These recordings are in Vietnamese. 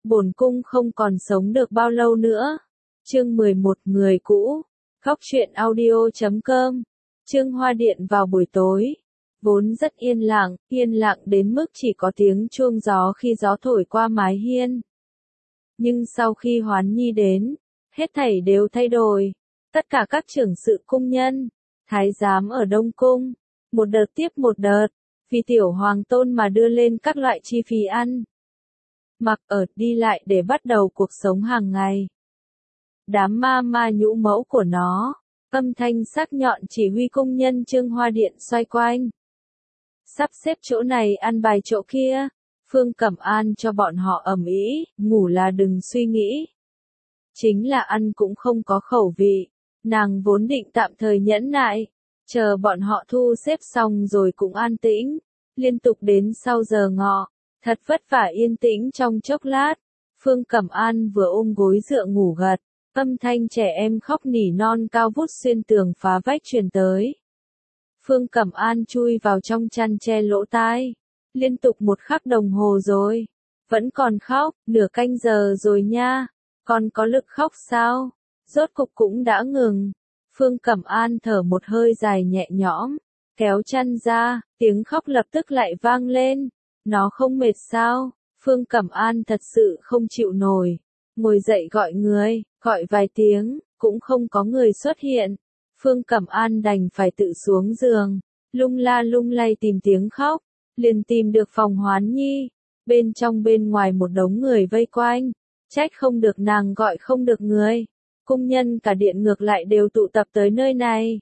bổn cung không còn sống được bao lâu nữa. Chương 11 Người cũ. Góc truyện audio.com. Chương Hoa Điện vào buổi tối. Vốn rất yên lặng đến mức chỉ có tiếng chuông gió khi gió thổi qua mái hiên. Nhưng sau khi Hoán Nhi đến, hết thảy đều thay đổi. Tất cả các trưởng sự cung nhân, thái giám ở Đông Cung, một đợt tiếp một đợt, vì tiểu hoàng tôn mà đưa lên các loại chi phí ăn, mặc ở, đi lại để bắt đầu cuộc sống hàng ngày. Đám ma nhũ mẫu của nó, âm thanh sắc nhọn chỉ huy cung nhân Trương Hoa Điện xoay quanh. Sắp xếp chỗ này ăn bài chỗ kia, Phương Cẩm An cho bọn họ ầm ĩ, ngủ là đừng suy nghĩ. Chính là ăn cũng không có khẩu vị, nàng vốn định tạm thời nhẫn nại, chờ bọn họ thu xếp xong rồi cũng an tĩnh, liên tục đến sau giờ ngọ, thật vất vả yên tĩnh trong chốc lát. Phương Cẩm An vừa ôm gối dựa ngủ gật, âm thanh trẻ em khóc nỉ non cao vút xuyên tường phá vách truyền tới. Phương Cẩm An chui vào trong chăn che lỗ tai, liên tục 1 khắc đồng hồ rồi, vẫn còn khóc, nửa canh giờ rồi nha, còn có lực khóc sao? Rốt cục cũng đã ngừng. Phương Cẩm An thở một hơi dài nhẹ nhõm, kéo chăn ra, tiếng khóc lập tức lại vang lên. Nó không mệt sao? Phương Cẩm An thật sự không chịu nổi, ngồi dậy gọi người, gọi vài tiếng, cũng không có người xuất hiện. Phương Cẩm An đành phải tự xuống giường, lung la lung lay tìm tiếng khóc, liền tìm được phòng Hoán Nhi. Bên trong bên ngoài một đống người vây quanh, trách không được nàng gọi không được người. Cung nhân cả điện ngược lại đều tụ tập tới nơi này.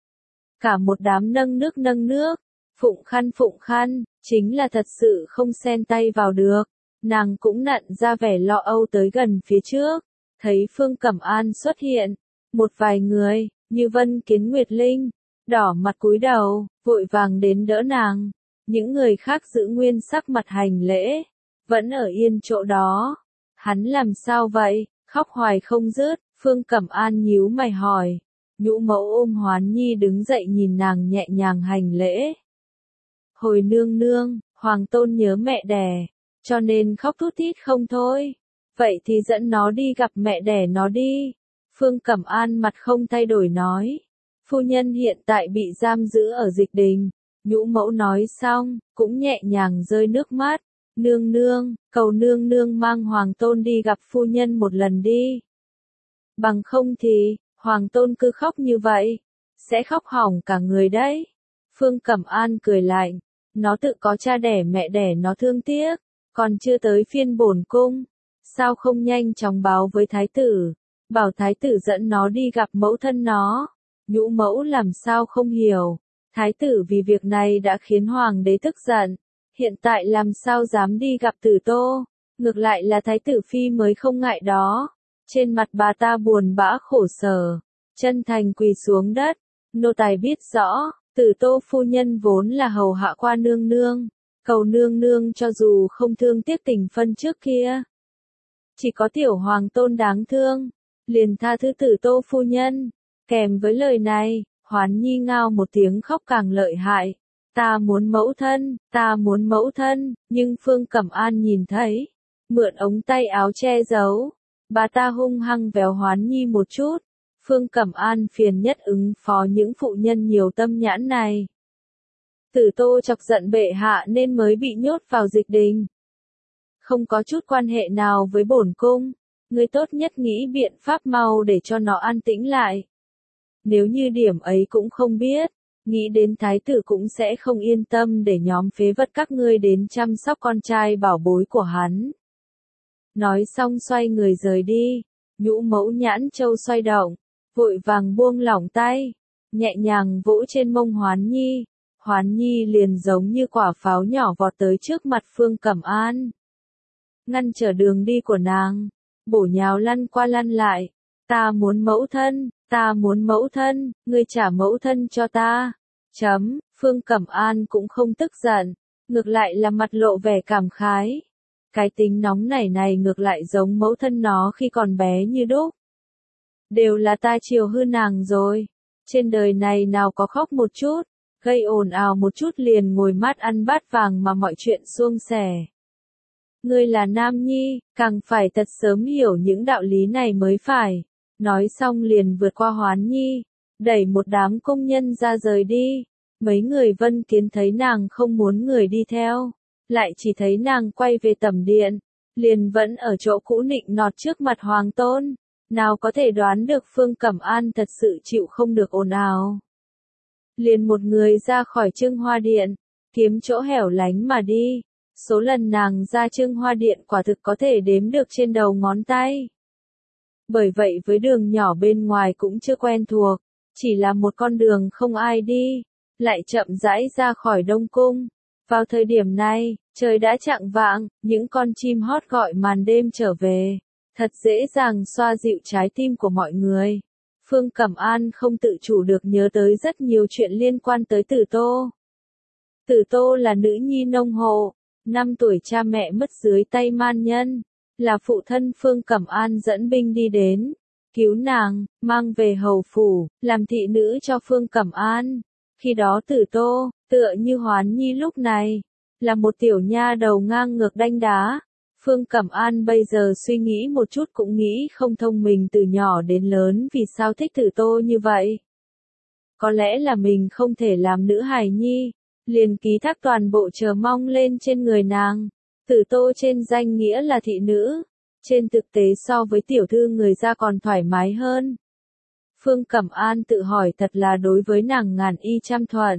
Cả một đám nâng nước, phụng khăn, chính là thật sự không xen tay vào được. Nàng cũng nặn ra vẻ lo âu tới gần phía trước, thấy Phương Cẩm An xuất hiện, một vài người, như Vân Kiến Nguyệt Linh, đỏ mặt cúi đầu, vội vàng đến đỡ nàng. Những người khác giữ nguyên sắc mặt hành lễ, vẫn ở yên chỗ đó. Hắn làm sao vậy, khóc hoài không dứt. Phương Cẩm An nhíu mày hỏi. Nhũ mẫu ôm Hoán Nhi đứng dậy nhìn nàng nhẹ nhàng hành lễ. Hồi nương, hoàng tôn nhớ mẹ đẻ, cho nên khóc thút thít không thôi. Vậy thì dẫn nó đi gặp mẹ đẻ nó đi. Phương Cẩm An mặt không thay đổi nói. Phu nhân hiện tại bị giam giữ ở Dịch Đình. Nhũ mẫu nói xong, cũng nhẹ nhàng rơi nước mắt. Nương, cầu nương mang hoàng tôn đi gặp phu nhân một lần đi. Bằng không thì, hoàng tôn cứ khóc như vậy, sẽ khóc hỏng cả người đấy. Phương Cẩm An cười lạnh, nó tự có cha đẻ mẹ đẻ nó thương tiếc, còn chưa tới phiên bổn cung, sao không nhanh chóng báo với thái tử, bảo thái tử dẫn nó đi gặp mẫu thân nó. Nhũ mẫu làm sao không hiểu, thái tử vì việc này đã khiến hoàng đế tức giận, hiện tại làm sao dám đi gặp Tử Tô, ngược lại là thái tử phi mới không ngại đó. Trên mặt bà ta buồn bã khổ sở, chân thành quỳ xuống đất, nô tài biết rõ, Tử Tô phu nhân vốn là hầu hạ qua nương, cầu nương cho dù không thương tiếc tình phân trước kia. Chỉ có tiểu hoàng tôn đáng thương, liền tha thứ Tử Tô phu nhân. Kèm với lời này, Hoán Nhi ngao một tiếng khóc càng lợi hại. Ta muốn mẫu thân, nhưng Phương Cẩm An nhìn thấy, mượn ống tay áo che giấu. Bà ta hung hăng véo Hoán Nhi một chút. Phương Cẩm An phiền nhất ứng phó những phụ nhân nhiều tâm nhãn này. Tử Tô chọc giận bệ hạ nên mới bị nhốt vào Dịch Đình. Không có chút quan hệ nào với bổn cung, ngươi tốt nhất nghĩ biện pháp mau để cho nó an tĩnh lại. Nếu như điểm ấy cũng không biết, nghĩ đến thái tử cũng sẽ không yên tâm để nhóm phế vật các ngươi đến chăm sóc con trai bảo bối của hắn. Nói xong xoay người rời đi, nhũ mẫu nhãn châu xoay động, vội vàng buông lỏng tay, nhẹ nhàng vỗ trên mông Hoán Nhi. Hoán Nhi liền giống như quả pháo nhỏ vọt tới trước mặt Phương Cẩm An, ngăn trở đường đi của nàng, bổ nhào lăn qua lăn lại. Ta muốn mẫu thân, ngươi trả mẫu thân cho ta. Phương Cẩm An cũng không tức giận, ngược lại là mặt lộ vẻ cảm khái. Cái tính nóng này ngược lại giống mẫu thân nó khi còn bé như đúc. Đều là ta chiều hư nàng rồi. Trên đời này nào có khóc một chút, gây ồn ào một chút liền ngồi mát ăn bát vàng mà mọi chuyện suôn sẻ. Ngươi là nam nhi, càng phải thật sớm hiểu những đạo lý này mới phải. Nói xong liền vượt qua Hoán Nhi, đẩy một đám công nhân ra rời đi. Mấy người Vân Kiến thấy nàng không muốn người đi theo, lại chỉ thấy nàng quay về tẩm điện, liền vẫn ở chỗ cũ nịnh nọt trước mặt Hoàng Tôn. Nào có thể đoán được Phương Cẩm An thật sự chịu không được ồn ào. Liền một người ra khỏi Trưng Hoa Điện, kiếm chỗ hẻo lánh mà đi. Số lần nàng ra Trưng Hoa Điện quả thực có thể đếm được trên đầu ngón tay. Bởi vậy với đường nhỏ bên ngoài cũng chưa quen thuộc, chỉ là một con đường không ai đi, lại chậm rãi ra khỏi Đông Cung. Vào thời điểm này, trời đã chạng vạng, những con chim hót gọi màn đêm trở về, thật dễ dàng xoa dịu trái tim của mọi người. Phương Cẩm An không tự chủ được nhớ tới rất nhiều chuyện liên quan tới Tử Tô. Tử Tô là nữ nhi nông hộ, 5 tuổi cha mẹ mất dưới tay man nhân, là phụ thân Phương Cẩm An dẫn binh đi đến, cứu nàng, mang về hầu phủ, làm thị nữ cho Phương Cẩm An. Khi đó Tử Tô, tựa như Hoán Nhi lúc này, là một tiểu nha đầu ngang ngược đanh đá. Phương Cẩm An bây giờ suy nghĩ một chút cũng nghĩ không thông mình từ nhỏ đến lớn vì sao thích Tử Tô như vậy. Có lẽ là mình không thể làm nữ hài nhi, liền ký thác toàn bộ chờ mong lên trên người nàng. Tử Tô trên danh nghĩa là thị nữ, trên thực tế so với tiểu thư người ra còn thoải mái hơn. Phương Cẩm An tự hỏi thật là đối với nàng ngàn y trăm thuận.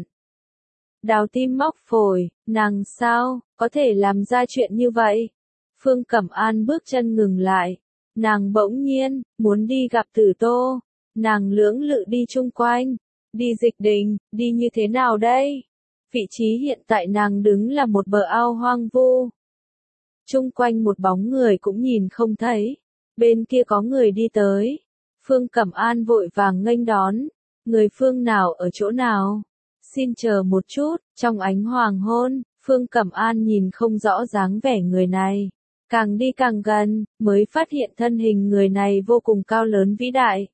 Đào tim móc phổi, nàng sao, có thể làm ra chuyện như vậy? Phương Cẩm An bước chân ngừng lại, nàng bỗng nhiên, muốn đi gặp Tử Tô, nàng lưỡng lự đi chung quanh, đi Dịch Đình, đi như thế nào đây? Vị trí hiện tại nàng đứng là một bờ ao hoang vu. Chung quanh một bóng người cũng nhìn không thấy, bên kia có người đi tới. Phương Cẩm An vội vàng nghênh đón, người Phương nào ở chỗ nào? Xin chờ một chút, trong ánh hoàng hôn, Phương Cẩm An nhìn không rõ dáng vẻ người này. Càng đi càng gần, mới phát hiện thân hình người này vô cùng cao lớn vĩ đại.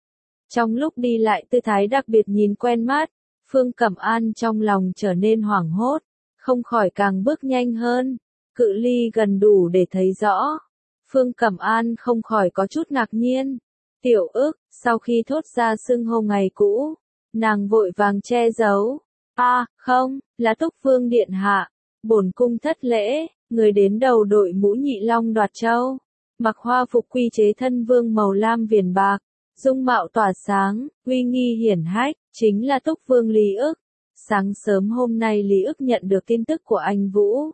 Trong lúc đi lại tư thái đặc biệt nhìn quen mắt, Phương Cẩm An trong lòng trở nên hoảng hốt, không khỏi càng bước nhanh hơn, cự ly gần đủ để thấy rõ. Phương Cẩm An không khỏi có chút ngạc nhiên. Tiểu Ức, sau khi thốt ra xưng hô ngày cũ, nàng vội vàng che giấu. Không, là Túc Vương điện hạ. Bổn cung thất lễ, người đến đầu đội mũ nhị long đoạt châu, mặc hoa phục quy chế thân vương màu lam viền bạc, dung mạo tỏa sáng, uy nghi hiển hách, chính là Túc Vương Lý Ức. Sáng sớm hôm nay Lý Ức nhận được tin tức của anh Vũ.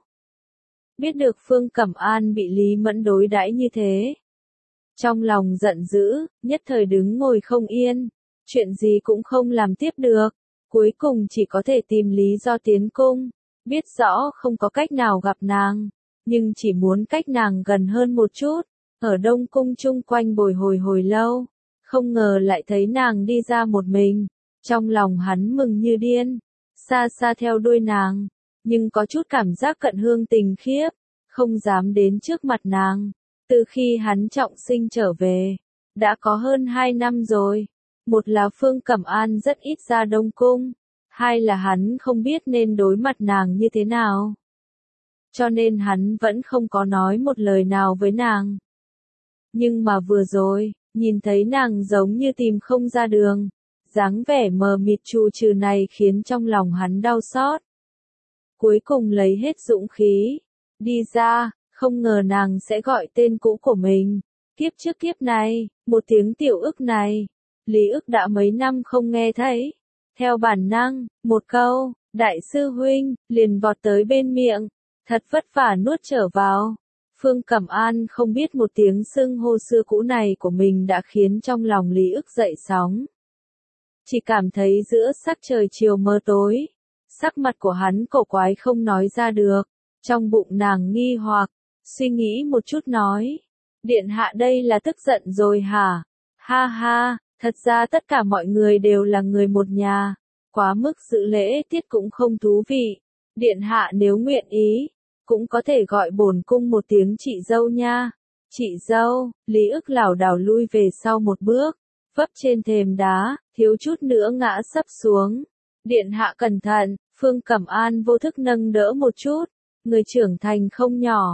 Biết được Phương Cẩm An bị Lý Mẫn đối đãi như thế, trong lòng giận dữ, nhất thời đứng ngồi không yên, chuyện gì cũng không làm tiếp được, cuối cùng chỉ có thể tìm lý do tiến cung, biết rõ không có cách nào gặp nàng, nhưng chỉ muốn cách nàng gần hơn một chút, ở Đông Cung chung quanh bồi hồi lâu, không ngờ lại thấy nàng đi ra một mình, trong lòng hắn mừng như điên, xa xa theo đuôi nàng, nhưng có chút cảm giác cận hương tình khiếp, không dám đến trước mặt nàng. Từ khi hắn trọng sinh trở về, đã có hơn 2 năm rồi. Một là Phương Cẩm An rất ít ra Đông Cung, hai là hắn không biết nên đối mặt nàng như thế nào. Cho nên hắn vẫn không có nói một lời nào với nàng. Nhưng mà vừa rồi, nhìn thấy nàng giống như tìm không ra đường, dáng vẻ mờ mịt trù trừ này khiến trong lòng hắn đau xót. Cuối cùng lấy hết dũng khí, đi ra. Không ngờ nàng sẽ gọi tên cũ của mình. Kiếp trước kiếp này, một tiếng Tiểu Ức này, Lý Ức đã mấy năm không nghe thấy. Theo bản năng, một câu, đại sư huynh, liền vọt tới bên miệng, thật vất vả nuốt trở vào. Phương Cẩm An không biết một tiếng xưng hô xưa cũ này của mình đã khiến trong lòng Lý Ức dậy sóng. Chỉ cảm thấy giữa sắc trời chiều mơ tối, sắc mặt của hắn cổ quái không nói ra được, trong bụng nàng nghi hoặc. Suy nghĩ một chút nói, điện hạ đây là tức giận rồi hả? Ha ha, thật ra tất cả mọi người đều là người một nhà, quá mức dự lễ tiết cũng không thú vị. Điện hạ nếu nguyện ý, cũng có thể gọi bổn cung một tiếng chị dâu nha. Chị dâu, Lý Ức lảo đảo lui về sau một bước, vấp trên thềm đá, thiếu chút nữa ngã sấp xuống. Điện hạ cẩn thận, Phương Cẩm An vô thức nâng đỡ một chút, người trưởng thành không nhỏ.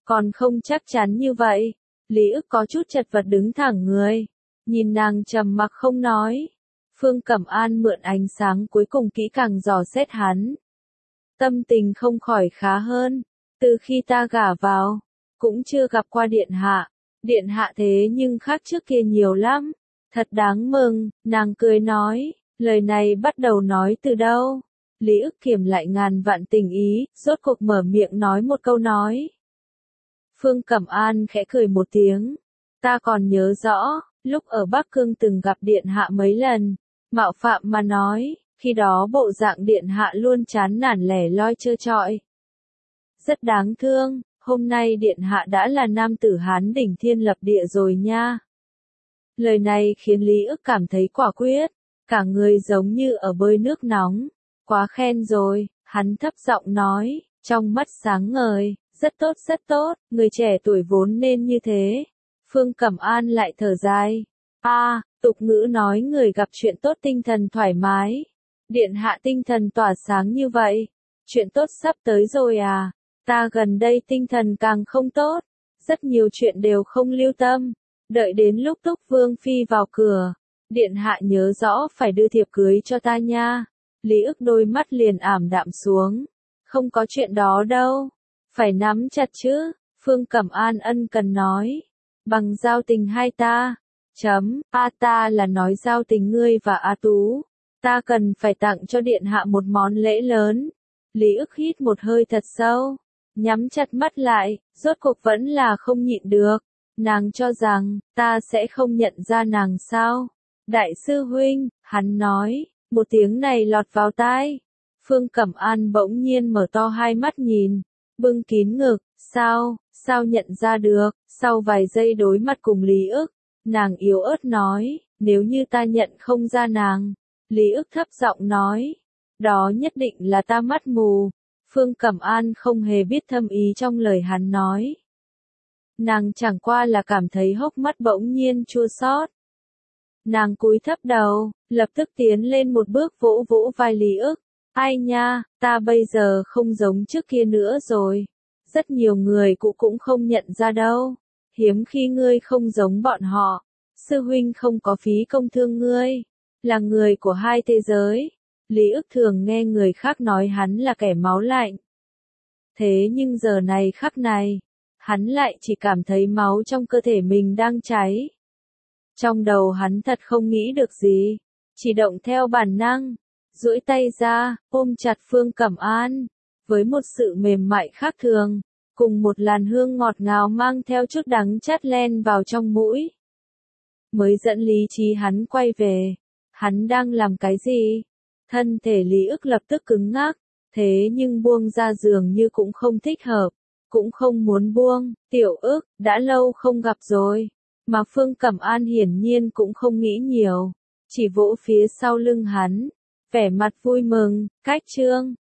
Còn không chắc chắn như vậy. Lý ức có chút chật vật đứng thẳng người. Nhìn nàng trầm mặc không nói. Phương Cẩm An mượn ánh sáng cuối cùng kỹ càng dò xét hắn. Tâm tình không khỏi khá hơn. Từ khi ta gả vào, cũng chưa gặp qua điện hạ. Điện hạ thế nhưng khác trước kia nhiều lắm. Thật đáng mừng, nàng cười nói. Lời này bắt đầu nói từ đâu? Lý ức kiềm lại ngàn vạn tình ý, rốt cuộc mở miệng nói một câu nói. Phương Cẩm An khẽ cười một tiếng. Ta còn nhớ rõ, lúc ở Bắc Cương từng gặp điện hạ mấy lần. Mạo phạm mà nói, khi đó bộ dạng điện hạ luôn chán nản lẻ loi trơ trọi. Rất đáng thương, hôm nay điện hạ đã là nam tử Hán đỉnh thiên lập địa rồi nha. Lời này khiến Lý ức cảm thấy quả quyết, cả người giống như ở bơi nước nóng. Quá khen rồi, hắn thấp giọng nói, trong mắt sáng ngời, rất tốt, người trẻ tuổi vốn nên như thế. Phương Cẩm An lại thở dài. Tục ngữ nói người gặp chuyện tốt tinh thần thoải mái. Điện hạ tinh thần tỏa sáng như vậy. Chuyện tốt sắp tới rồi à? Ta gần đây tinh thần càng không tốt. Rất nhiều chuyện đều không lưu tâm. Đợi đến lúc Túc Vương Phi vào cửa. Điện hạ nhớ rõ phải đưa thiệp cưới cho ta nha. Lý ức đôi mắt liền ảm đạm xuống. Không có chuyện đó đâu. Phải nắm chặt chứ. Phương Cẩm An ân cần nói. Bằng giao tình hai ta. Ta là nói giao tình ngươi và A Tú. Ta cần phải tặng cho điện hạ một món lễ lớn. Lý ức hít một hơi thật sâu. Nhắm chặt mắt lại, rốt cuộc vẫn là không nhịn được. Nàng cho rằng, ta sẽ không nhận ra nàng sao? Đại sư huynh, hắn nói, một tiếng này lọt vào tai. Phương Cẩm An bỗng nhiên mở to hai mắt nhìn, bưng kín ngực, sao nhận ra được? Sau vài giây đối mặt cùng Lý ức, nàng yếu ớt nói, nếu như ta nhận không ra nàng. Lý ức thấp giọng nói, đó nhất định là ta mắt mù. Phương Cẩm An không hề biết thâm ý trong lời hắn nói. Nàng chẳng qua là cảm thấy hốc mắt bỗng nhiên chua xót. Nàng cúi thấp đầu, lập tức tiến lên một bước vỗ vỗ vai Lý ức. Ai nha, ta bây giờ không giống trước kia nữa rồi. Rất nhiều người cũng không nhận ra đâu. Hiếm khi ngươi không giống bọn họ. Sư huynh không có phí công thương ngươi. Là người của hai thế giới. Lý ức thường nghe người khác nói hắn là kẻ máu lạnh. Thế nhưng giờ này khắc này, hắn lại chỉ cảm thấy máu trong cơ thể mình đang cháy. Trong đầu hắn thật không nghĩ được gì, chỉ động theo bản năng, duỗi tay ra, ôm chặt Phương Cẩm An, với một sự mềm mại khác thường, cùng một làn hương ngọt ngào mang theo chút đắng chát len vào trong mũi. Mới dẫn lý trí hắn quay về, hắn đang làm cái gì? Thân thể Lý ức lập tức cứng ngắc, thế nhưng buông ra dường như cũng không thích hợp, cũng không muốn buông. Tiểu ức, đã lâu không gặp rồi. Mà Phương Cẩm An hiển nhiên cũng không nghĩ nhiều, chỉ vỗ phía sau lưng hắn, vẻ mặt vui mừng. Cách chương